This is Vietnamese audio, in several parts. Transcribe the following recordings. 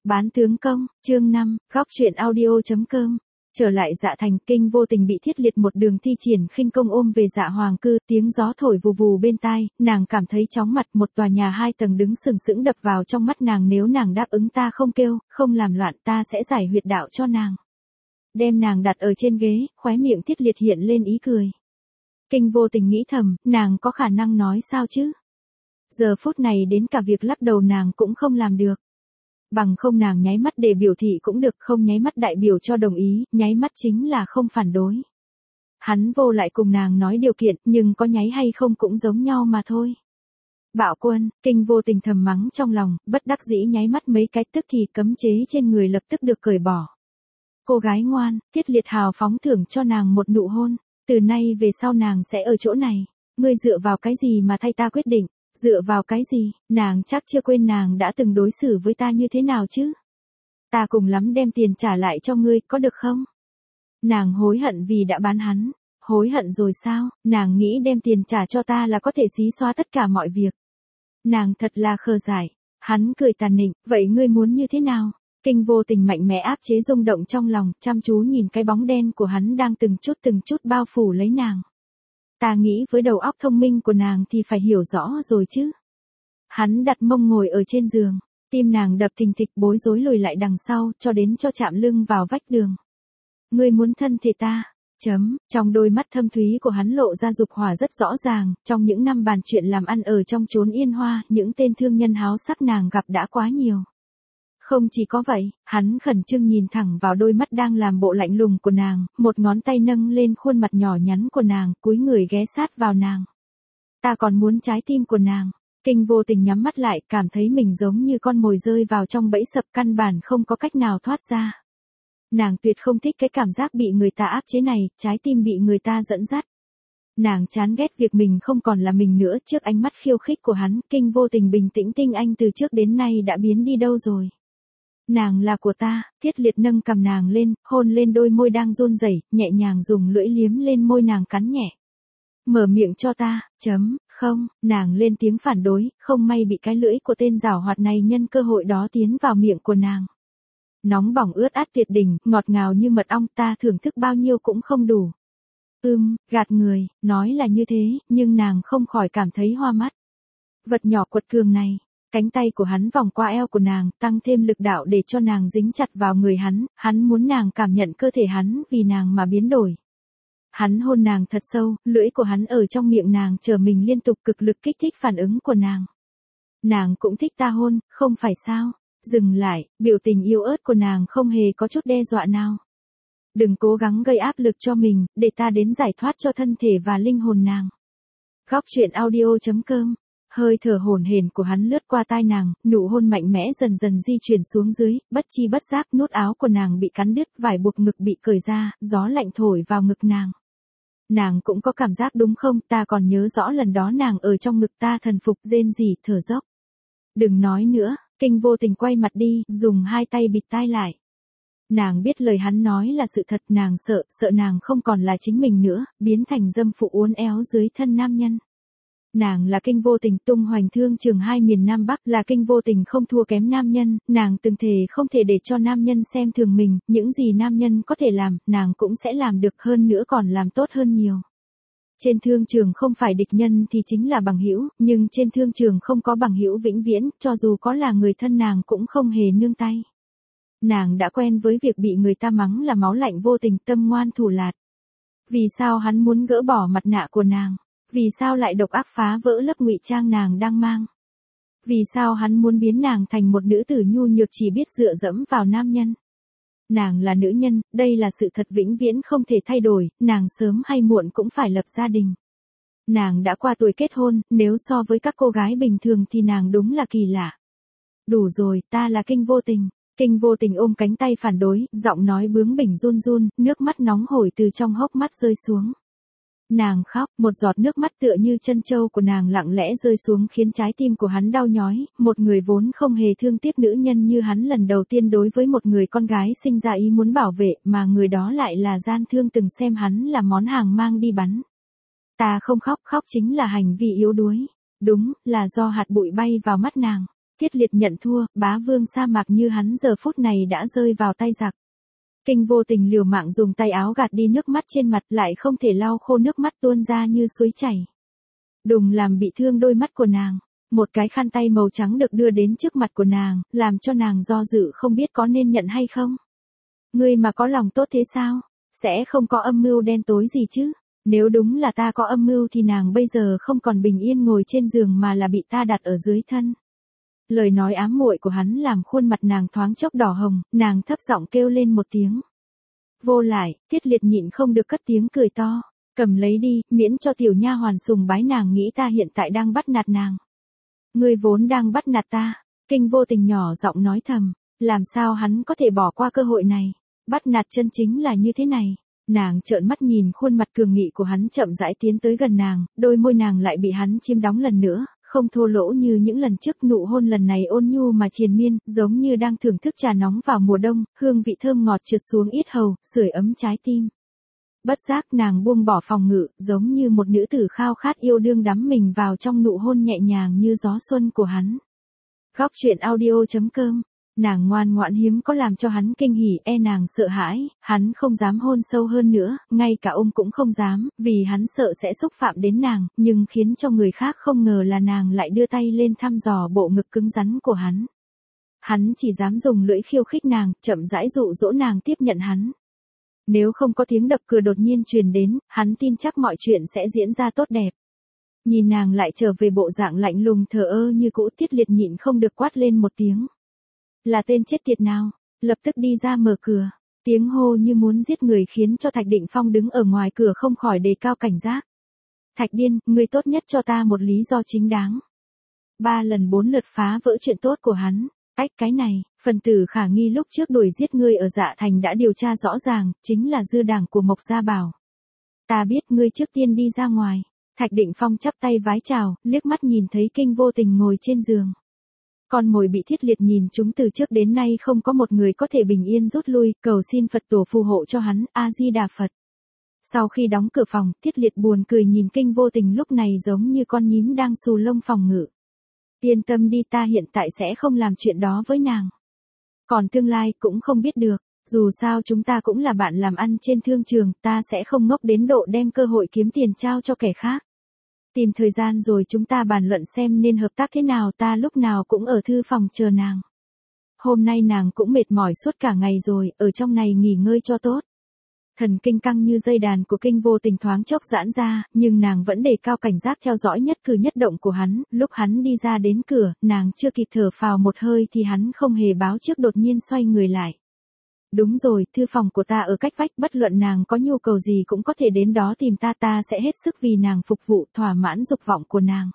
Bán tướng công, chương 5, góc truyện audio.com. Trở lại Dạ Thành, Kinh vô tình bị Thiết Liệt một đường thi triển khinh công ôm về Dạ Hoàng cư, tiếng gió thổi vù vù bên tai, nàng cảm thấy chóng mặt, một tòa nhà 2 tầng đứng sừng sững đập vào trong mắt nàng, nếu nàng đáp ứng ta không kêu, không làm loạn, ta sẽ giải huyệt đạo cho nàng. Đem nàng đặt ở trên ghế, khóe miệng Thiết Liệt hiện lên ý cười. Kinh vô tình nghĩ thầm, nàng có khả năng nói sao chứ? Giờ phút này đến cả việc lắc đầu nàng cũng không làm được. Bằng không nàng nháy mắt để biểu thị cũng được, không nháy mắt đại biểu cho đồng ý, nháy mắt chính là không phản đối. Hắn vô lại cùng nàng nói điều kiện, nhưng có nháy hay không cũng giống nhau mà thôi. Bạo quân, Kinh vô tình thầm mắng trong lòng, bất đắc dĩ nháy mắt mấy cái, tức thì cấm chế trên người lập tức được cởi bỏ. Cô gái ngoan, Thiết Liệt hào phóng thưởng cho nàng một nụ hôn, từ nay về sau nàng sẽ ở chỗ này. Ngươi dựa vào cái gì mà thay ta quyết định? Dựa vào cái gì, nàng chắc chưa quên nàng đã từng đối xử với ta như thế nào chứ? Ta cùng lắm đem tiền trả lại cho ngươi, có được không? Nàng hối hận vì đã bán hắn. Hối hận rồi sao? Nàng nghĩ đem tiền trả cho ta là có thể xí xóa tất cả mọi việc. Nàng thật là khờ dại. Hắn cười tàn nịnh, vậy ngươi muốn như thế nào? Kinh vô tình mạnh mẽ áp chế rung động trong lòng, chăm chú nhìn cái bóng đen của hắn đang từng chút bao phủ lấy nàng. Ta nghĩ với đầu óc thông minh của nàng thì phải hiểu rõ rồi chứ. Hắn đặt mông ngồi ở trên giường, tim nàng đập thình thịch, bối rối lùi lại đằng sau, cho đến cho chạm lưng vào vách tường. Ngươi muốn thân thể ta? Trong đôi mắt thâm thúy của hắn lộ ra dục hỏa rất rõ ràng, trong những năm bàn chuyện làm ăn ở trong chốn Yên Hoa, những tên thương nhân háo sắc nàng gặp đã quá nhiều. Không chỉ có vậy, hắn khẩn trương nhìn thẳng vào đôi mắt đang làm bộ lạnh lùng của nàng, một ngón tay nâng lên khuôn mặt nhỏ nhắn của nàng, cúi người ghé sát vào nàng. Ta còn muốn trái tim của nàng. Kinh vô tình nhắm mắt lại, cảm thấy mình giống như con mồi rơi vào trong bẫy sập, căn bản không có cách nào thoát ra. Nàng tuyệt không thích cái cảm giác bị người ta áp chế này, trái tim bị người ta dẫn dắt. Nàng chán ghét việc mình không còn là mình nữa, trước ánh mắt khiêu khích của hắn, Kinh vô tình bình tĩnh tinh anh từ trước đến nay đã biến đi đâu rồi. Nàng là của ta. Thiết Liệt nâng cằm nàng lên, hôn lên đôi môi đang run rẩy, nhẹ nhàng dùng lưỡi liếm lên môi nàng cắn nhẹ. Mở miệng cho ta. Không, nàng lên tiếng phản đối, không may bị cái lưỡi của tên giảo hoạt này nhân cơ hội đó tiến vào miệng của nàng. Nóng bỏng ướt át tuyệt đỉnh, ngọt ngào như mật ong, ta thưởng thức bao nhiêu cũng không đủ. Gạt người, nói là như thế, nhưng nàng không khỏi cảm thấy hoa mắt. Vật nhỏ quật cường này. Cánh tay của hắn vòng qua eo của nàng, tăng thêm lực đạo để cho nàng dính chặt vào người hắn muốn nàng cảm nhận cơ thể hắn vì nàng mà biến đổi. Hắn hôn nàng thật sâu, lưỡi của hắn ở trong miệng nàng chờ mình liên tục, cực lực kích thích phản ứng của nàng. Nàng cũng thích ta hôn, không phải sao? Dừng lại, biểu tình yếu ớt của nàng không hề có chút đe dọa nào. Đừng cố gắng gây áp lực cho mình, để ta đến giải thoát cho thân thể và linh hồn nàng. Góc truyện audio.com. Hơi thở hổn hển của hắn lướt qua tai nàng, nụ hôn mạnh mẽ dần dần di chuyển xuống dưới, bất chi bất giác nút áo của nàng bị cắn đứt, vải buộc ngực bị cởi ra, gió lạnh thổi vào ngực nàng. Nàng cũng có cảm giác đúng không, ta còn nhớ rõ lần đó nàng ở trong ngực ta thần phục, rên rỉ, thở dốc. Đừng nói nữa. Kinh vô tình quay mặt đi, dùng hai tay bịt tai lại. Nàng biết lời hắn nói là sự thật, nàng sợ nàng không còn là chính mình nữa, biến thành dâm phụ uốn éo dưới thân nam nhân. Nàng là Kinh vô tình tung hoành thương trường 2 miền Nam Bắc, là Kinh vô tình không thua kém nam nhân, nàng từng thề không thể để cho nam nhân xem thường mình, những gì nam nhân có thể làm, nàng cũng sẽ làm được, hơn nữa còn làm tốt hơn nhiều. Trên thương trường không phải địch nhân thì chính là bằng hữu, nhưng trên thương trường không có bằng hữu vĩnh viễn, cho dù có là người thân nàng cũng không hề nương tay. Nàng đã quen với việc bị người ta mắng là máu lạnh vô tình, tâm ngoan thủ lạt. Vì sao hắn muốn gỡ bỏ mặt nạ của nàng? Vì sao lại độc ác phá vỡ lớp ngụy trang nàng đang mang? Vì sao hắn muốn biến nàng thành một nữ tử nhu nhược chỉ biết dựa dẫm vào nam nhân? Nàng là nữ nhân, đây là sự thật vĩnh viễn không thể thay đổi, nàng sớm hay muộn cũng phải lập gia đình. Nàng đã qua tuổi kết hôn, nếu so với các cô gái bình thường thì nàng đúng là kỳ lạ. Đủ rồi, ta là Kinh vô tình. Kinh vô tình ôm cánh tay phản đối, giọng nói bướng bỉnh run run, nước mắt nóng hổi từ trong hốc mắt rơi xuống. Nàng khóc, một giọt nước mắt tựa như chân châu của nàng lặng lẽ rơi xuống khiến trái tim của hắn đau nhói, một người vốn không hề thương tiếc nữ nhân như hắn lần đầu tiên đối với một người con gái sinh ra ý muốn bảo vệ, mà người đó lại là gian thương từng xem hắn là món hàng mang đi bắn. Ta không khóc, khóc chính là hành vi yếu đuối. Đúng, là do hạt bụi bay vào mắt nàng. Thiết Liệt nhận thua, bá vương sa mạc như hắn giờ phút này đã rơi vào tay giặc. Kinh vô tình liều mạng dùng tay áo gạt đi nước mắt trên mặt, lại không thể lau khô nước mắt tuôn ra như suối chảy. Đùng làm bị thương đôi mắt của nàng. Một cái khăn tay màu trắng được đưa đến trước mặt của nàng, làm cho nàng do dự không biết có nên nhận hay không. Ngươi mà có lòng tốt thế sao? Sẽ không có âm mưu đen tối gì chứ? Nếu đúng là ta có âm mưu thì nàng bây giờ không còn bình yên ngồi trên giường mà là bị ta đặt ở dưới thân. Lời nói ám muội của hắn làm khuôn mặt nàng thoáng chốc đỏ hồng, nàng thấp giọng kêu lên một tiếng. Vô lại, Thiết Liệt nhịn không được cất tiếng cười to. Cầm lấy đi, miễn cho tiểu nha hoàn sùng bái nàng nghĩ ta hiện tại đang bắt nạt nàng. Ngươi vốn đang bắt nạt ta. Kinh vô tình nhỏ giọng nói thầm. Làm sao hắn có thể bỏ qua cơ hội này? Bắt nạt chân chính là như thế này. Nàng trợn mắt nhìn khuôn mặt cường nghị của hắn chậm rãi tiến tới gần nàng, đôi môi nàng lại bị hắn chiếm đóng lần nữa, không thô lỗ như những lần trước, nụ hôn lần này ôn nhu mà triền miên, giống như đang thưởng thức trà nóng vào mùa đông, hương vị thơm ngọt trượt xuống yết hầu, sưởi ấm trái tim. Bất giác nàng buông bỏ phòng ngự, giống như một nữ tử khao khát yêu đương đắm mình vào trong nụ hôn nhẹ nhàng như gió xuân của hắn. Góc truyện audio.com. Nàng ngoan ngoãn hiếm có làm cho hắn kinh hỉ, nàng sợ hãi, hắn không dám hôn sâu hơn nữa, ngay cả ôm cũng không dám, vì hắn sợ sẽ xúc phạm đến nàng, nhưng khiến cho người khác không ngờ là nàng lại đưa tay lên thăm dò bộ ngực cứng rắn của hắn. Hắn chỉ dám dùng lưỡi khiêu khích nàng, chậm rãi dụ dỗ nàng tiếp nhận hắn. Nếu không có tiếng đập cửa đột nhiên truyền đến, hắn tin chắc mọi chuyện sẽ diễn ra tốt đẹp. Nhìn nàng lại trở về bộ dạng lạnh lùng thờ ơ như cũ, Thiết Liệt nhịn không được quát lên một tiếng. Là tên chết tiệt nào? Lập tức đi ra mở cửa. Tiếng hô như muốn giết người khiến cho Thạch Định Phong đứng ở ngoài cửa không khỏi đề cao cảnh giác. Thạch điên, ngươi tốt nhất cho ta một lý do chính đáng. 3 lần 4 lượt phá vỡ chuyện tốt của hắn. Cái này, phần tử khả nghi lúc trước đuổi giết ngươi ở Dạ Thành đã điều tra rõ ràng, chính là dư đảng của Mộc Gia Bảo. Ta biết ngươi trước tiên đi ra ngoài. Thạch Định Phong chắp tay vái chào, liếc mắt nhìn thấy Kinh vô tình ngồi trên giường. Con mồi bị Thiết Liệt nhìn chúng từ trước đến nay không có một người có thể bình yên rút lui, cầu xin Phật tổ phù hộ cho hắn, A-di-đà Phật. Sau khi đóng cửa phòng, Thiết Liệt buồn cười nhìn Kinh vô tình lúc này giống như con nhím đang xù lông phòng ngự. Yên tâm đi, ta hiện tại sẽ không làm chuyện đó với nàng. Còn tương lai cũng không biết được, dù sao chúng ta cũng là bạn làm ăn trên thương trường, ta sẽ không ngốc đến độ đem cơ hội kiếm tiền trao cho kẻ khác. Tìm thời gian rồi chúng ta bàn luận xem nên hợp tác thế nào, ta lúc nào cũng ở thư phòng chờ nàng. Hôm nay nàng cũng mệt mỏi suốt cả ngày rồi, ở trong này nghỉ ngơi cho tốt. Thần kinh căng như dây đàn của Kinh vô tình thoáng chốc giãn ra, nhưng nàng vẫn đề cao cảnh giác theo dõi nhất cử nhất động của hắn, lúc hắn đi ra đến cửa, nàng chưa kịp thở phào một hơi thì hắn không hề báo trước đột nhiên xoay người lại. Đúng rồi, thư phòng của ta ở cách vách, bất luận nàng có nhu cầu gì cũng có thể đến đó tìm ta, ta sẽ hết sức vì nàng phục vụ, thỏa mãn dục vọng của nàng.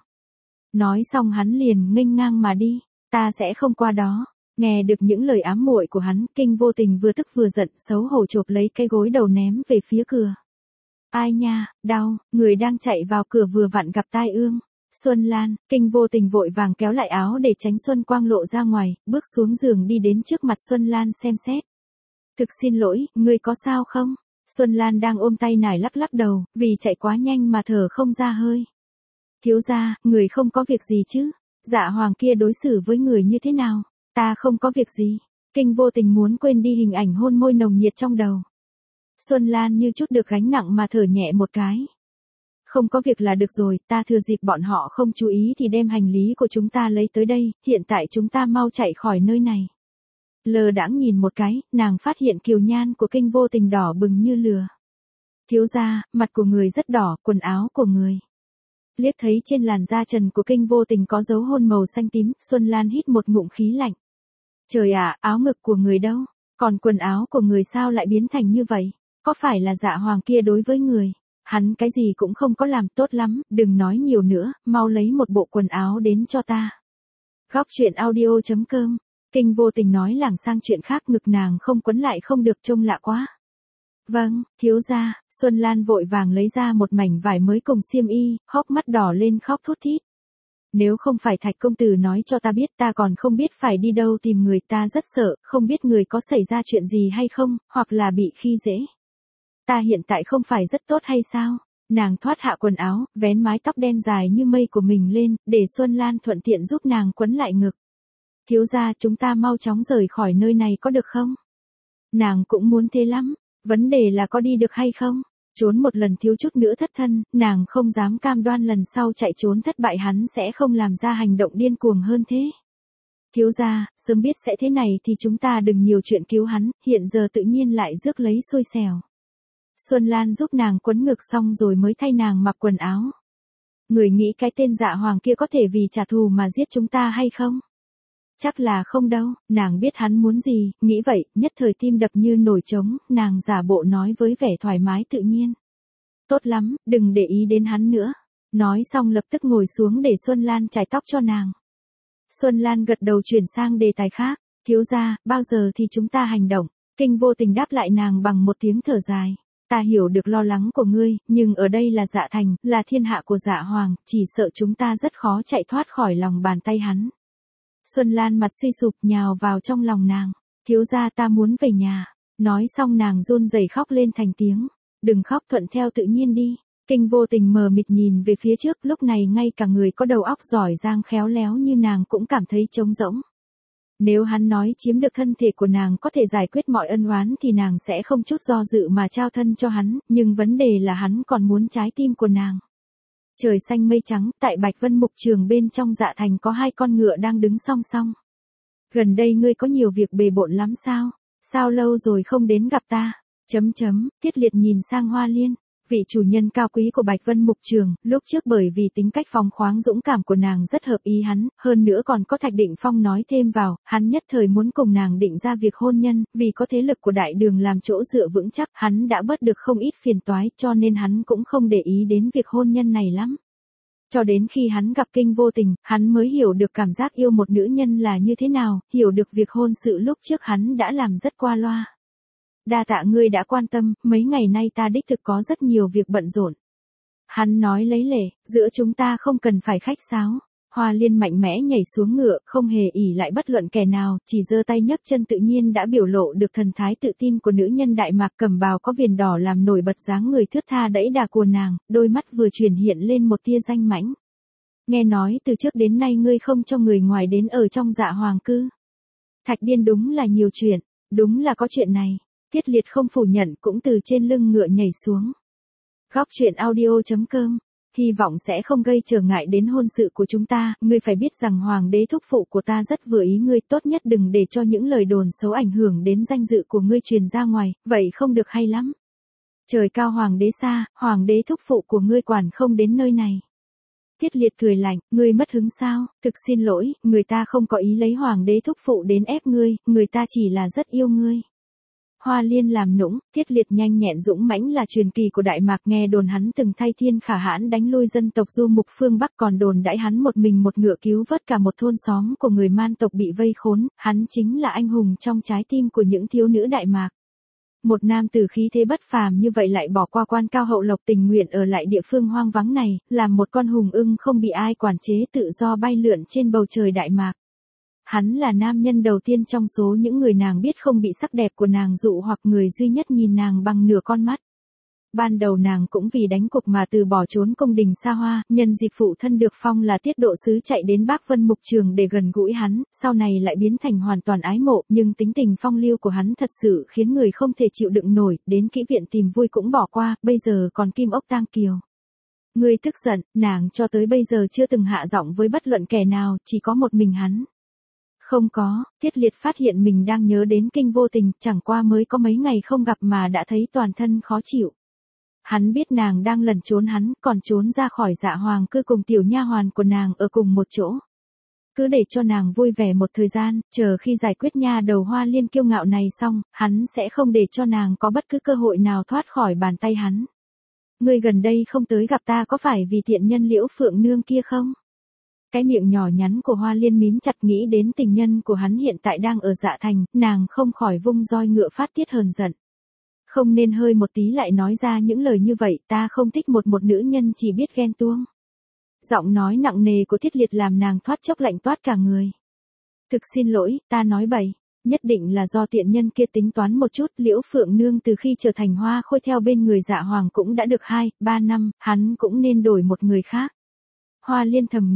Nói xong hắn liền nghênh ngang mà đi, ta sẽ không qua đó. Nghe được những lời ám muội của hắn, Kinh vô tình vừa tức vừa giận, xấu hổ chộp lấy cái gối đầu ném về phía cửa. Ai nha, đau, người đang chạy vào cửa vừa vặn gặp tai ương. Xuân Lan, Kinh vô tình vội vàng kéo lại áo để tránh Xuân Quang lộ ra ngoài, bước xuống giường đi đến trước mặt Xuân Lan xem xét. Thực xin lỗi, ngươi có sao không? Xuân Lan đang ôm tay nải lắc lắc đầu, vì chạy quá nhanh mà thở không ra hơi. Thiếu gia, người không có việc gì chứ? Dạ Hoàng kia đối xử với người như thế nào? Ta không có việc gì. Kinh vô tình muốn quên đi hình ảnh hôn môi nồng nhiệt trong đầu. Xuân Lan như chút được gánh nặng mà thở nhẹ một cái. Không có việc là được rồi, ta thừa dịp bọn họ không chú ý thì đem hành lý của chúng ta lấy tới đây, hiện tại chúng ta mau chạy khỏi nơi này. Lờ đãng nhìn một cái, nàng phát hiện kiều nhan của Kinh vô tình đỏ bừng như lửa. Thiếu gia, mặt của người rất đỏ, quần áo của người. Liếc thấy trên làn da trần của Kinh vô tình có dấu hôn màu xanh tím, Xuân Lan hít một ngụm khí lạnh. Trời ạ, áo ngực của người đâu? Còn quần áo của người sao lại biến thành như vậy? Có phải là Dạ Hoàng kia đối với người? Hắn cái gì cũng không có làm tốt lắm, đừng nói nhiều nữa, mau lấy một bộ quần áo đến cho ta. Góc truyện audio.com. Kinh vô tình nói lảng sang chuyện khác, ngực nàng không quấn lại không được, trông lạ quá. Vâng, thiếu gia. Xuân Lan vội vàng lấy ra một mảnh vải mới cùng xiêm y, hốc mắt đỏ lên khóc thút thít. Nếu không phải Thạch công tử nói cho ta biết, ta còn không biết phải đi đâu tìm người, ta rất sợ, không biết người có xảy ra chuyện gì hay không, hoặc là bị khi dễ. Ta hiện tại không phải rất tốt hay sao? Nàng thoát hạ quần áo, vén mái tóc đen dài như mây của mình lên, để Xuân Lan thuận tiện giúp nàng quấn lại ngực. Thiếu gia chúng ta mau chóng rời khỏi nơi này có được không? Nàng cũng muốn thế lắm, vấn đề là có đi được hay không? Trốn một lần thiếu chút nữa thất thân, nàng không dám cam đoan lần sau chạy trốn thất bại hắn sẽ không làm ra hành động điên cuồng hơn thế. Thiếu gia, sớm biết sẽ thế này thì chúng ta đừng nhiều chuyện cứu hắn, hiện giờ tự nhiên lại rước lấy xui xẻo. Xuân Lan giúp nàng quấn ngực xong rồi mới thay nàng mặc quần áo. Người nghĩ cái tên Dạ Hoàng kia có thể vì trả thù mà giết chúng ta hay không? Chắc là không đâu, nàng biết hắn muốn gì, nghĩ vậy, nhất thời tim đập như nổi trống, nàng giả bộ nói với vẻ thoải mái tự nhiên. Tốt lắm, đừng để ý đến hắn nữa. Nói xong lập tức ngồi xuống để Xuân Lan chải tóc cho nàng. Xuân Lan gật đầu chuyển sang đề tài khác, thiếu gia, bao giờ thì chúng ta hành động? Kinh Vô Tình đáp lại nàng bằng một tiếng thở dài. Ta hiểu được lo lắng của ngươi, nhưng ở đây là Dạ Thành, là thiên hạ của Dạ Hoàng, chỉ sợ chúng ta rất khó chạy thoát khỏi lòng bàn tay hắn. Xuân Lan mặt suy sụp nhào vào trong lòng nàng. Thiếu gia ta muốn về nhà. Nói xong nàng run rẩy khóc lên thành tiếng. Đừng khóc thuận theo tự nhiên đi. Kinh Vô Tình mờ mịt nhìn về phía trước, lúc này ngay cả người có đầu óc giỏi giang khéo léo như nàng cũng cảm thấy trống rỗng. Nếu hắn nói chiếm được thân thể của nàng có thể giải quyết mọi ân oán thì nàng sẽ không chút do dự mà trao thân cho hắn, nhưng vấn đề là hắn còn muốn trái tim của nàng. Trời xanh mây trắng, tại Bạch Vân Mục Trường bên trong Dạ Thành có 2 con ngựa đang đứng song song. Gần đây ngươi có nhiều việc bề bộn lắm sao? Sao lâu rồi không đến gặp ta? Tiết Liệt nhìn sang Hoa Liên, vị chủ nhân cao quý của Bạch Vân Mục Trường, lúc trước bởi vì tính cách phóng khoáng dũng cảm của nàng rất hợp ý hắn, hơn nữa còn có Thạch Định Phong nói thêm vào, hắn nhất thời muốn cùng nàng định ra việc hôn nhân, vì có thế lực của đại đường làm chỗ dựa vững chắc, hắn đã bớt được không ít phiền toái, cho nên hắn cũng không để ý đến việc hôn nhân này lắm. Cho đến khi hắn gặp Kinh Vô Tình, hắn mới hiểu được cảm giác yêu một nữ nhân là như thế nào, hiểu được việc hôn sự lúc trước hắn đã làm rất qua loa. Đa tạ ngươi đã quan tâm, mấy ngày nay ta đích thực có rất nhiều việc bận rộn. Hắn nói lấy lệ, giữa chúng ta không cần phải khách sáo. Hoa Liên mạnh mẽ nhảy xuống ngựa, không hề ỷ lại bất luận kẻ nào, chỉ giơ tay nhấc chân tự nhiên đã biểu lộ được thần thái tự tin của nữ nhân Đại Mạc cẩm bào có viền đỏ làm nổi bật dáng người thướt tha đẫy đà của nàng, đôi mắt vừa chuyển hiện lên một tia danh mãnh. Nghe nói từ trước đến nay ngươi không cho người ngoài đến ở trong Dạ Hoàng cư. Thạch Điên đúng là nhiều chuyện, đúng là có chuyện này. Tiết Liệt không phủ nhận cũng từ trên lưng ngựa nhảy xuống. Góc truyện audio.com, hy vọng sẽ không gây trở ngại đến hôn sự của chúng ta, ngươi phải biết rằng hoàng đế thúc phụ của ta rất vừa ý ngươi, tốt nhất đừng để cho những lời đồn xấu ảnh hưởng đến danh dự của ngươi truyền ra ngoài, vậy không được hay lắm. Trời cao hoàng đế xa, hoàng đế thúc phụ của ngươi quản không đến nơi này. Tiết Liệt cười lạnh, ngươi mất hứng sao? Thực xin lỗi, người ta không có ý lấy hoàng đế thúc phụ đến ép ngươi, người ta chỉ là rất yêu ngươi. Hoa Liên làm nũng, Tiết Liệt nhanh nhẹn dũng mãnh là truyền kỳ của Đại Mạc, nghe đồn hắn từng thay thiên khả hãn đánh lui dân tộc du mục phương Bắc, còn đồn đãi hắn một mình một ngựa cứu vớt cả một thôn xóm của người Man tộc bị vây khốn, hắn chính là anh hùng trong trái tim của những thiếu nữ Đại Mạc. Một nam tử khí thế bất phàm như vậy lại bỏ qua quan cao hậu lộc tình nguyện ở lại địa phương hoang vắng này, làm một con hùng ưng không bị ai quản chế tự do bay lượn trên bầu trời Đại Mạc. Hắn là nam nhân đầu tiên trong số những người nàng biết không bị sắc đẹp của nàng dụ hoặc, người duy nhất nhìn nàng bằng nửa con mắt. Ban đầu nàng cũng vì đánh cục mà từ bỏ trốn cung đình xa hoa, nhân dịp phụ thân được phong là tiết độ sứ chạy đến Bắc Vân Mục Trường để gần gũi hắn, sau này lại biến thành hoàn toàn ái mộ, nhưng tính tình phong lưu của hắn thật sự khiến người không thể chịu đựng nổi, đến kỹ viện tìm vui cũng bỏ qua, bây giờ còn kim ốc tang kiều. Ngươi tức giận, nàng cho tới bây giờ chưa từng hạ giọng với bất luận kẻ nào, chỉ có một mình hắn. Không có, Tiết Liệt phát hiện mình đang nhớ đến Kinh Vô Tình, chẳng qua mới có mấy ngày không gặp mà đã thấy toàn thân khó chịu. Hắn biết nàng đang lẩn trốn hắn, còn trốn ra khỏi Dạ Hoàng cư cùng tiểu nha hoàn của nàng ở cùng một chỗ. Cứ để cho nàng vui vẻ một thời gian, chờ khi giải quyết nha đầu Hoa Liên kiêu ngạo này xong, hắn sẽ không để cho nàng có bất cứ cơ hội nào thoát khỏi bàn tay hắn. Ngươi gần đây không tới gặp ta có phải vì tiện nhân Liễu Phượng Nương kia không? Cái miệng nhỏ nhắn của Hoa Liên mím chặt, nghĩ đến tình nhân của hắn hiện tại đang ở Dạ Thành, nàng không khỏi vung roi ngựa phát tiết hờn giận. Không nên hơi một tí lại nói ra những lời như vậy, ta không thích một nữ nhân chỉ biết ghen tuông. Giọng nói nặng nề của Tiết Liệt làm nàng thoát chốc lạnh toát cả người. Thực xin lỗi, ta nói bậy, nhất định là do tiện nhân kia tính toán một chút. Liễu Phượng Nương từ khi trở thành hoa khôi theo bên người Dạ Hoàng cũng đã được 2-3 năm, hắn cũng nên đổi một người khác. Hoa Liên thầm nghĩ,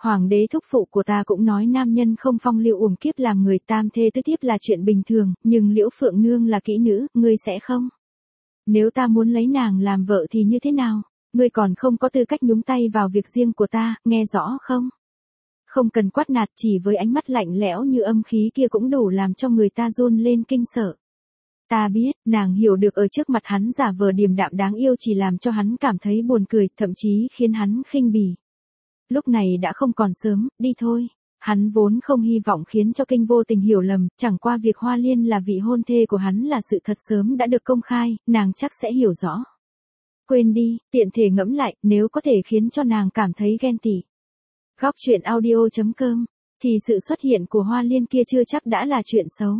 Hoàng đế thúc phụ của ta cũng nói nam nhân không phong lưu uổng kiếp làm người tam thê tứ thiếp là chuyện bình thường, nhưng Liễu Phượng Nương là kỹ nữ, ngươi sẽ không? Nếu ta muốn lấy nàng làm vợ thì như thế nào? Ngươi còn không có tư cách nhúng tay vào việc riêng của ta, nghe rõ không? Không cần quát nạt, chỉ với ánh mắt lạnh lẽo như âm khí kia cũng đủ làm cho người ta run lên kinh sợ. Ta biết, nàng hiểu được ở trước mặt hắn giả vờ điềm đạm đáng yêu chỉ làm cho hắn cảm thấy buồn cười, thậm chí khiến hắn khinh bỉ. Lúc này đã không còn sớm, đi thôi. Hắn vốn không hy vọng khiến cho Kinh Vô Tình hiểu lầm, chẳng qua việc Hoa Liên là vị hôn thê của hắn là sự thật sớm đã được công khai, nàng chắc sẽ hiểu rõ. Quên đi, tiện thể ngẫm lại, nếu có thể khiến cho nàng cảm thấy ghen tị. Góc truyện audio.com, thì sự xuất hiện của Hoa Liên kia chưa chắc đã là chuyện xấu.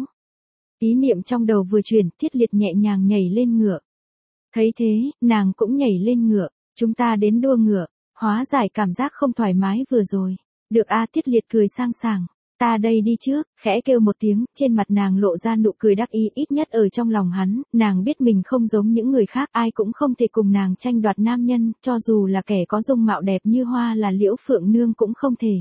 Ý niệm trong đầu vừa chuyển, Thiết Liệt nhẹ nhàng nhảy lên ngựa. Thấy thế, nàng cũng nhảy lên ngựa, chúng ta đến đua ngựa, hóa giải cảm giác không thoải mái vừa rồi. Được a, Thiết Liệt cười sang sảng, ta đây đi trước, khẽ kêu một tiếng, trên mặt nàng lộ ra nụ cười đắc ý, ít nhất ở trong lòng hắn, nàng biết mình không giống những người khác, ai cũng không thể cùng nàng tranh đoạt nam nhân, cho dù là kẻ có dung mạo đẹp như hoa là Liễu Phượng Nương cũng không thể.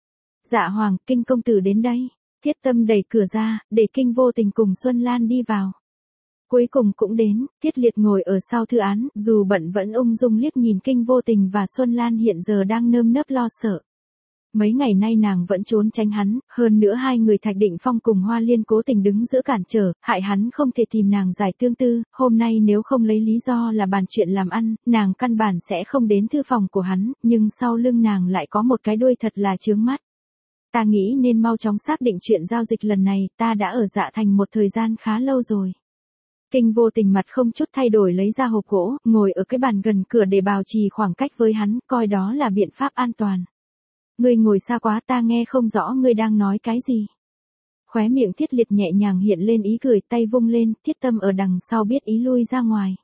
Dạ Hoàng, Kinh công tử đến đây. Thiết Tâm đẩy cửa ra, để Kinh Vô Tình cùng Xuân Lan đi vào. Cuối cùng cũng đến, Thiết Liệt ngồi ở sau thư án, dù bận vẫn ung dung liếc nhìn Kinh Vô Tình và Xuân Lan hiện giờ đang nơm nớp lo sợ. Mấy ngày nay nàng vẫn trốn tránh hắn, hơn nữa hai người Thạch Định Phong cùng Hoa Liên cố tình đứng giữa cản trở, hại hắn không thể tìm nàng giải tương tư, hôm nay nếu không lấy lý do là bàn chuyện làm ăn, nàng căn bản sẽ không đến thư phòng của hắn, nhưng sau lưng nàng lại có một cái đuôi thật là chướng mắt. Ta nghĩ nên mau chóng xác định chuyện giao dịch lần này, ta đã ở Dạ Thành một thời gian khá lâu rồi. Kinh Vô Tình mặt không chút thay đổi lấy ra hộp gỗ, ngồi ở cái bàn gần cửa để bảo trì khoảng cách với hắn, coi đó là biện pháp an toàn. Ngươi ngồi xa quá, ta nghe không rõ ngươi đang nói cái gì. Khóe miệng Thiết Liệt nhẹ nhàng hiện lên ý cười, tay vung lên, Thiết Tâm ở đằng sau biết ý lui ra ngoài.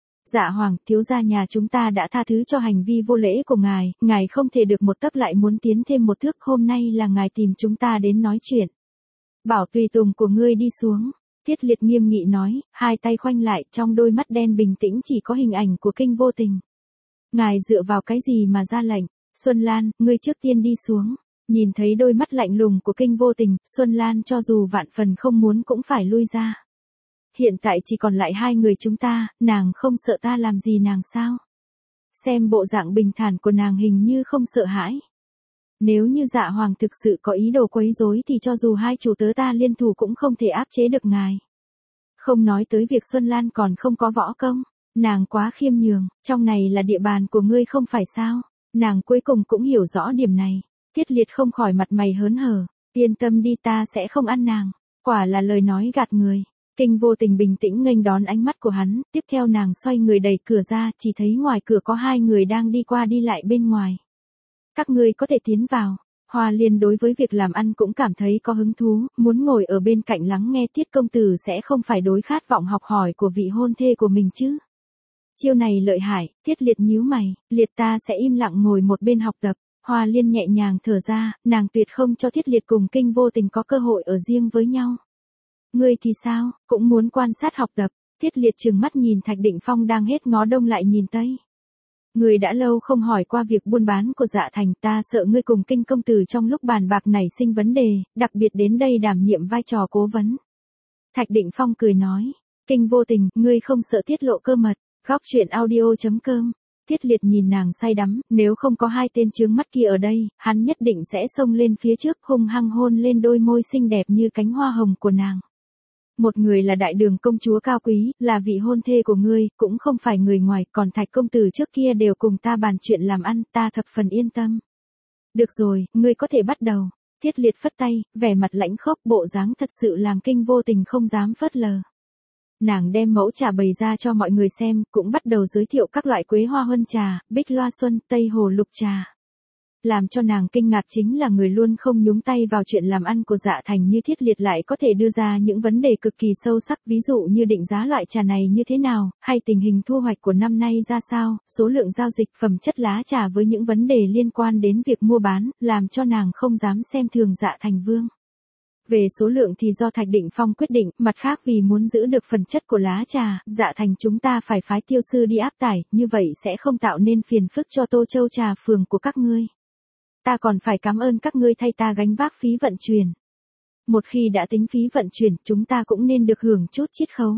Dạ Hoàng, thiếu gia nhà chúng ta đã tha thứ cho hành vi vô lễ của ngài không thể được một tấc lại muốn tiến thêm một thước, hôm nay là ngài tìm chúng ta đến nói chuyện. Bảo tùy tùng của ngươi đi xuống. Thiết Liệt nghiêm nghị nói, hai tay khoanh lại, trong đôi mắt đen bình tĩnh chỉ có hình ảnh của Kinh Vô Tình. Ngài dựa vào cái gì mà ra lệnh? Xuân Lan, ngươi trước tiên đi xuống. Nhìn thấy đôi mắt lạnh lùng của Kinh Vô Tình, Xuân Lan cho dù vạn phần không muốn cũng phải lui ra. Hiện tại chỉ còn lại hai người chúng ta, nàng không sợ ta làm gì nàng sao? Xem bộ dạng bình thản của nàng hình như không sợ hãi. Nếu như Dạ Hoàng thực sự có ý đồ quấy rối thì cho dù hai chủ tớ ta liên thủ cũng không thể áp chế được ngài. Không nói tới việc Xuân Lan còn không có võ công, nàng quá khiêm nhường, trong này là địa bàn của ngươi không phải sao? Nàng cuối cùng cũng hiểu rõ điểm này. Thiết Liệt không khỏi mặt mày hớn hở, yên tâm đi, ta sẽ không ăn nàng. Quả là lời nói gạt người. Kinh Vô Tình bình tĩnh nghênh đón ánh mắt của hắn, tiếp theo nàng xoay người đẩy cửa ra, chỉ thấy ngoài cửa có hai người đang đi qua đi lại bên ngoài. Các ngươi có thể tiến vào. Hoa Liên đối với việc làm ăn cũng cảm thấy có hứng thú, muốn ngồi ở bên cạnh lắng nghe Tiết công tử sẽ không phải đối khát vọng học hỏi của vị hôn thê của mình chứ. Chiêu này lợi hại, Thiết Liệt nhíu mày, Liệt ta sẽ im lặng ngồi một bên học tập. Hoa Liên nhẹ nhàng thở ra, nàng tuyệt không cho Thiết Liệt cùng Kinh Vô Tình có cơ hội ở riêng với nhau. Ngươi thì sao, cũng muốn quan sát học tập? Thiết Liệt trừng mắt nhìn Thạch Định Phong đang hết ngó đông lại nhìn tây. Ngươi đã lâu không hỏi qua việc buôn bán của Dạ Thành, ta sợ ngươi cùng Kinh công tử trong lúc bàn bạc nảy sinh vấn đề, đặc biệt đến đây đảm nhiệm vai trò cố vấn. Thạch Định Phong cười nói, Kinh Vô Tình, ngươi không sợ tiết lộ cơ mật. Góc truyện audio.com. Thiết Liệt nhìn nàng say đắm, nếu không có hai tên chướng mắt kia ở đây, hắn nhất định sẽ xông lên phía trước hung hăng hôn lên đôi môi xinh đẹp như cánh hoa hồng của nàng. Một người là đại đường công chúa cao quý, là vị hôn thê của ngươi, cũng không phải người ngoài, còn Thạch công tử trước kia đều cùng ta bàn chuyện làm ăn, ta thập phần yên tâm. Được rồi, ngươi có thể bắt đầu. Thiết Liệt phất tay, vẻ mặt lãnh khốc, bộ dáng thật sự làm Kinh Vô Tình không dám phớt lờ. Nàng đem mẫu trà bày ra cho mọi người xem, cũng bắt đầu giới thiệu các loại quế hoa huân trà, bích loa xuân, tây hồ lục trà. Làm cho nàng kinh ngạc chính là người luôn không nhúng tay vào chuyện làm ăn của Dạ Thành như Thiết Liệt lại có thể đưa ra những vấn đề cực kỳ sâu sắc, ví dụ như định giá loại trà này như thế nào, hay tình hình thu hoạch của năm nay ra sao, số lượng giao dịch, phẩm chất lá trà với những vấn đề liên quan đến việc mua bán, làm cho nàng không dám xem thường Dạ Thành Vương. Về số lượng thì do Thạch Định Phong quyết định, mặt khác vì muốn giữ được phần chất của lá trà, Dạ Thành chúng ta phải phái tiêu sư đi áp tải, như vậy sẽ không tạo nên phiền phức cho Tô Châu trà phường của các ngươi. Ta còn phải cảm ơn các ngươi thay ta gánh vác phí vận chuyển. Một khi đã tính phí vận chuyển, chúng ta cũng nên được hưởng chút chiết khấu.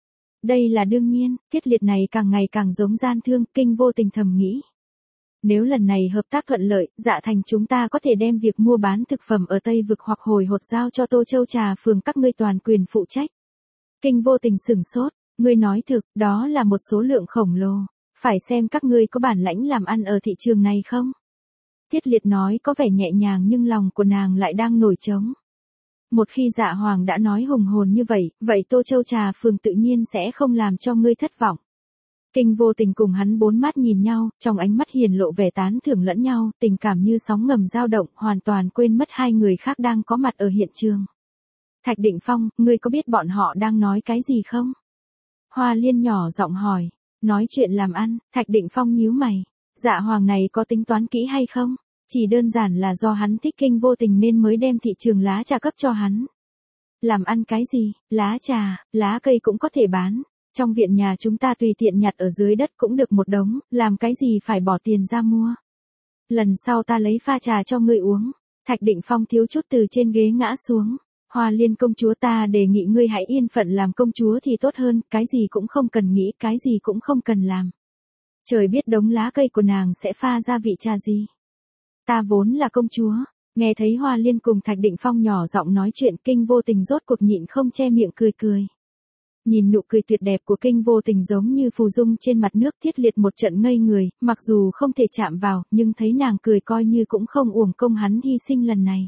Đây là đương nhiên, Thiết Liệt này càng ngày càng giống gian thương, Kinh vô tình thầm nghĩ. Nếu lần này hợp tác thuận lợi, Dạ Thành chúng ta có thể đem việc mua bán thực phẩm ở Tây Vực hoặc hồi hột giao cho Tô Châu Trà phường các ngươi toàn quyền phụ trách. Kinh vô tình sửng sốt, ngươi nói thực, đó là một số lượng khổng lồ, phải xem các ngươi có bản lãnh làm ăn ở thị trường này không? Thiết Liệt nói có vẻ nhẹ nhàng nhưng lòng của nàng lại đang nổi trống. Một khi Dạ Hoàng đã nói hùng hồn như vậy, vậy Tô Châu Trà phường tự nhiên sẽ không làm cho ngươi thất vọng. Kinh vô tình cùng hắn bốn mắt nhìn nhau, trong ánh mắt hiển lộ vẻ tán thưởng lẫn nhau, tình cảm như sóng ngầm dao động, hoàn toàn quên mất hai người khác đang có mặt ở hiện trường. Thạch Định Phong, ngươi có biết bọn họ đang nói cái gì không? Hoa Liên nhỏ giọng hỏi. Nói chuyện làm ăn, Thạch Định Phong nhíu mày. Dạ Hoàng này có tính toán kỹ hay không? Chỉ đơn giản là do hắn thích Kinh vô tình nên mới đem thị trường lá trà cấp cho hắn. Làm ăn cái gì? Lá trà, lá cây cũng có thể bán. Trong viện nhà chúng ta tùy tiện nhặt ở dưới đất cũng được một đống, làm cái gì phải bỏ tiền ra mua. Lần sau ta lấy pha trà cho ngươi uống. Thạch Định Phong thiếu chút từ trên ghế ngã xuống. Hoa Liên công chúa, ta đề nghị ngươi hãy yên phận làm công chúa thì tốt hơn, cái gì cũng không cần nghĩ, cái gì cũng không cần làm. Trời biết đống lá cây của nàng sẽ pha ra vị trà gì. Ta vốn là công chúa. Nghe thấy Hoa Liên cùng Thạch Định Phong nhỏ giọng nói chuyện, Kinh vô tình rốt cuộc nhịn không che miệng cười cười. Nhìn nụ cười tuyệt đẹp của Kinh vô tình giống như phù dung trên mặt nước, Thiết Liệt một trận ngây người, mặc dù không thể chạm vào, nhưng thấy nàng cười coi như cũng không uổng công hắn hy sinh lần này.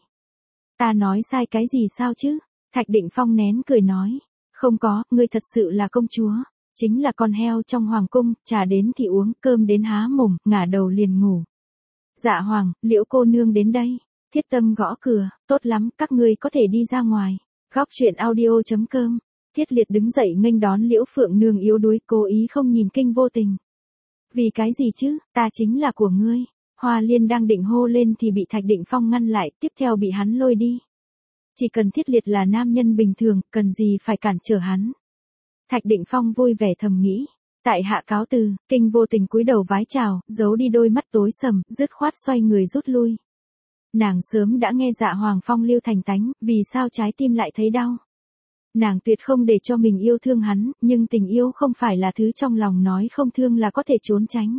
Ta nói sai cái gì sao chứ? Thạch Định Phong nén cười nói. Không có, ngươi thật sự là công chúa. Chính là con heo trong hoàng cung, trà đến thì uống, cơm đến há mồm, ngả đầu liền ngủ. Dạ Hoàng, Liễu cô nương đến đây. Thiết Tâm gõ cửa, tốt lắm, các ngươi có thể đi ra ngoài. Góc truyện audio.com. Thiết Liệt đứng dậy nghênh đón Liễu Phượng nương yếu đuối, cố ý không nhìn Kinh vô tình. Vì cái gì chứ, ta chính là của ngươi. Hoa Liên đang định hô lên thì bị Thạch Định Phong ngăn lại, tiếp theo bị hắn lôi đi. Chỉ cần Thiết Liệt là nam nhân bình thường, cần gì phải cản trở hắn. Thạch Định Phong vui vẻ thầm nghĩ. Tại hạ cáo từ, Kinh vô tình cúi đầu vái chào, giấu đi đôi mắt tối sầm, dứt khoát xoay người rút lui. Nàng sớm đã nghe Dạ Hoàng phong lưu thành tánh, vì sao trái tim lại thấy đau. Nàng tuyệt không để cho mình yêu thương hắn, nhưng tình yêu không phải là thứ trong lòng nói không thương là có thể trốn tránh.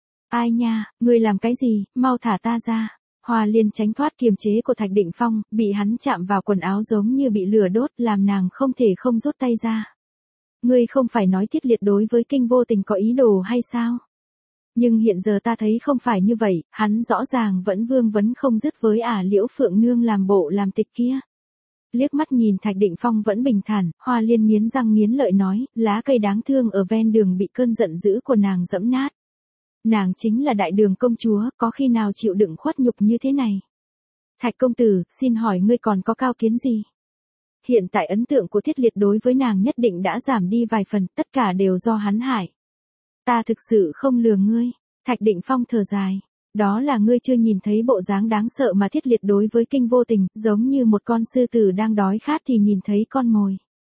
Ai nha, ngươi làm cái gì, mau thả ta ra. Hoa Liên tránh thoát kiềm chế của Thạch Định Phong, bị hắn chạm vào quần áo giống như bị lửa đốt, làm nàng không thể không rút tay ra. Ngươi không phải nói Thiết Liệt đối với Kinh vô tình có ý đồ hay sao? Nhưng hiện giờ ta thấy không phải như vậy, hắn rõ ràng vẫn vương vấn không dứt với Liễu Phượng nương làm bộ làm tịch kia. Liếc mắt nhìn Thạch Định Phong vẫn bình thản, Hoa Liên nghiến răng nghiến lợi nói, lá cây đáng thương ở ven đường bị cơn giận dữ của nàng dẫm nát. Nàng chính là đại đường công chúa, có khi nào chịu đựng khuất nhục như thế này? Thạch công tử, xin hỏi ngươi còn có cao kiến gì? Hiện tại ấn tượng của Thiết Liệt đối với nàng nhất định đã giảm đi vài phần, tất cả đều do hắn hại. Ta thực sự không lừa ngươi. Thạch Định Phong thở dài. Đó là ngươi chưa nhìn thấy bộ dáng đáng sợ mà Thiết Liệt đối với Kinh vô tình, giống như một con sư tử đang đói khát thì nhìn thấy con mồi.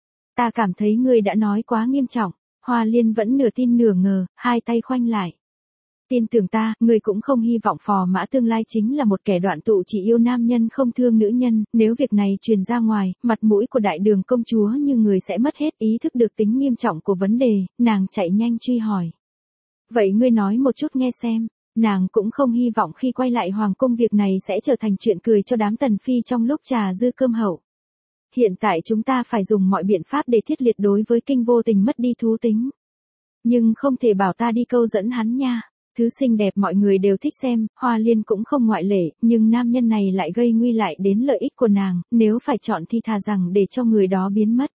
Ta cảm thấy ngươi đã nói quá nghiêm trọng. Hoa Liên vẫn nửa tin nửa ngờ, hai tay khoanh lại. Tin tưởng ta, ngươi cũng không hy vọng phò mã tương lai chính là một kẻ đoạn tụ chỉ yêu nam nhân không thương nữ nhân, nếu việc này truyền ra ngoài, mặt mũi của đại đường công chúa như người sẽ mất hết. Ý thức được tính nghiêm trọng của vấn đề, nàng chạy nhanh truy hỏi. Vậy ngươi nói một chút nghe xem. Nàng cũng không hy vọng khi quay lại hoàng cung việc này sẽ trở thành chuyện cười cho đám tần phi trong lúc trà dư cơm hậu. Hiện tại chúng ta phải dùng mọi biện pháp để Thiết Liệt đối với Kinh vô tình mất đi thú tính. Nhưng không thể bảo ta đi câu dẫn hắn nha. Thứ xinh đẹp mọi người đều thích xem, Hoa Liên cũng không ngoại lệ, nhưng nam nhân này lại gây nguy lại đến lợi ích của nàng, nếu phải chọn thì thà rằng để cho người đó biến mất.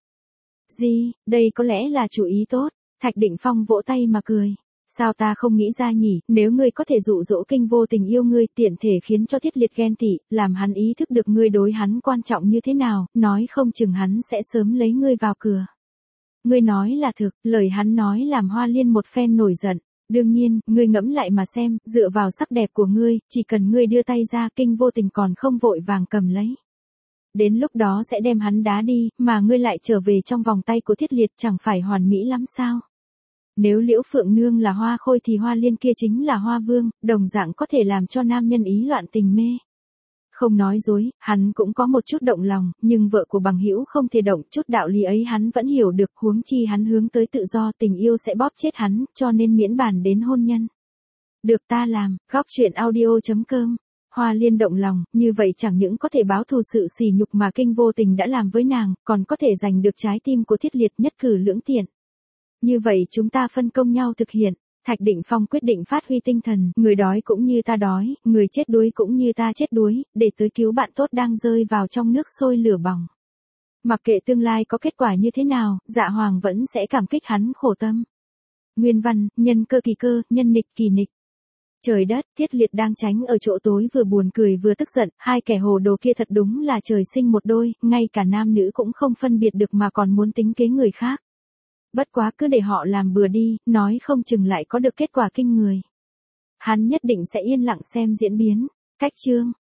Gì, đây có lẽ là chủ ý tốt. Thạch Định Phong vỗ tay mà cười. Sao ta không nghĩ ra nhỉ, nếu ngươi có thể dụ dỗ Kinh vô tình yêu ngươi, tiện thể khiến cho Thiết Liệt ghen tị, làm hắn ý thức được ngươi đối hắn quan trọng như thế nào, nói không chừng hắn sẽ sớm lấy ngươi vào cửa. Ngươi nói là thực, lời hắn nói làm Hoa Liên một phen nổi giận. Đương nhiên, ngươi ngẫm lại mà xem, dựa vào sắc đẹp của ngươi, chỉ cần ngươi đưa tay ra, Kinh vô tình còn không vội vàng cầm lấy. Đến lúc đó sẽ đem hắn đá đi, mà ngươi lại trở về trong vòng tay của Thiết Liệt, chẳng phải hoàn mỹ lắm sao? Nếu Liễu Phượng Nương là Hoa Khôi thì Hoa Liên kia chính là Hoa Vương, đồng dạng có thể làm cho nam nhân ý loạn tình mê. Không nói dối, hắn cũng có một chút động lòng, nhưng vợ của bằng hữu không thể động, chút đạo lý ấy hắn vẫn hiểu được, huống chi hắn hướng tới tự do, tình yêu sẽ bóp chết hắn, cho nên miễn bàn đến hôn nhân. Được ta làm, góc truyện audio.com. Hoa Liên động lòng, như vậy chẳng những có thể báo thù sự sỉ nhục mà Kinh Vô Tình đã làm với nàng, còn có thể giành được trái tim của Thiết Liệt, nhất cử lưỡng tiện. Như vậy chúng ta phân công nhau thực hiện. Thạch Định Phong quyết định phát huy tinh thần, người đói cũng như ta đói, người chết đuối cũng như ta chết đuối, để tới cứu bạn tốt đang rơi vào trong nước sôi lửa bỏng. Mặc kệ tương lai có kết quả như thế nào, Dạ Hoàng vẫn sẽ cảm kích hắn khổ tâm. Nguyên văn, nhân cơ kỳ cơ, nhân nịch kỳ nịch. Trời đất, Thiết Liệt đang tránh ở chỗ tối vừa buồn cười vừa tức giận, hai kẻ hồ đồ kia thật đúng là trời sinh một đôi, ngay cả nam nữ cũng không phân biệt được mà còn muốn tính kế người khác. Bất quá cứ để họ làm bừa đi, nói không chừng lại có được kết quả kinh người. Hắn nhất định sẽ yên lặng xem diễn biến. Cách chương